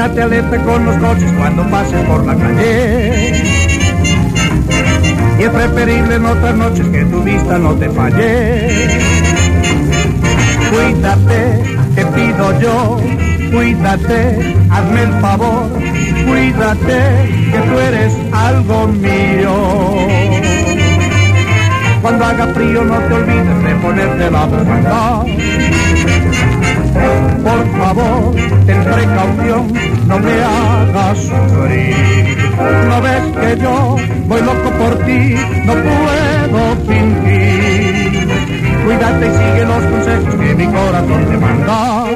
Estate alerta con los coches cuando pases por la calle. Y es preferible en otras noches que tu vista no te falle. Cuídate, te pido yo, cuídate, hazme el favor, cuídate, que tú eres algo mío. Cuando haga frío no te olvides de ponerte la bufanda. Por favor, ten precaución, no me hagas sufrir. No ves que yo voy loco por ti, no puedo fingir. Cuídate y sigue los consejos que mi corazón te manda.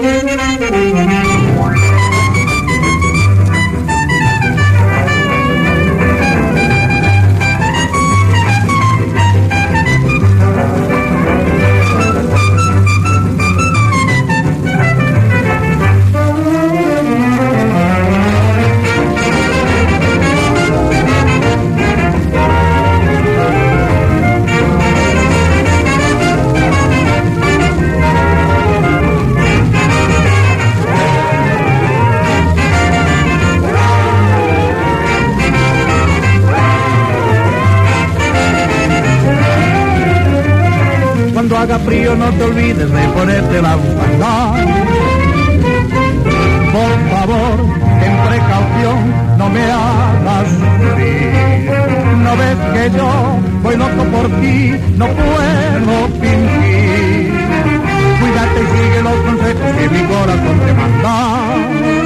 Cuando haga frío no te olvides de ponerte la bufanda. Por favor, ten precaución, no me hagas sufrir. No ves que yo voy loco por ti, no puedo fingir. Cuídate y sigue los consejos que mi corazón te manda.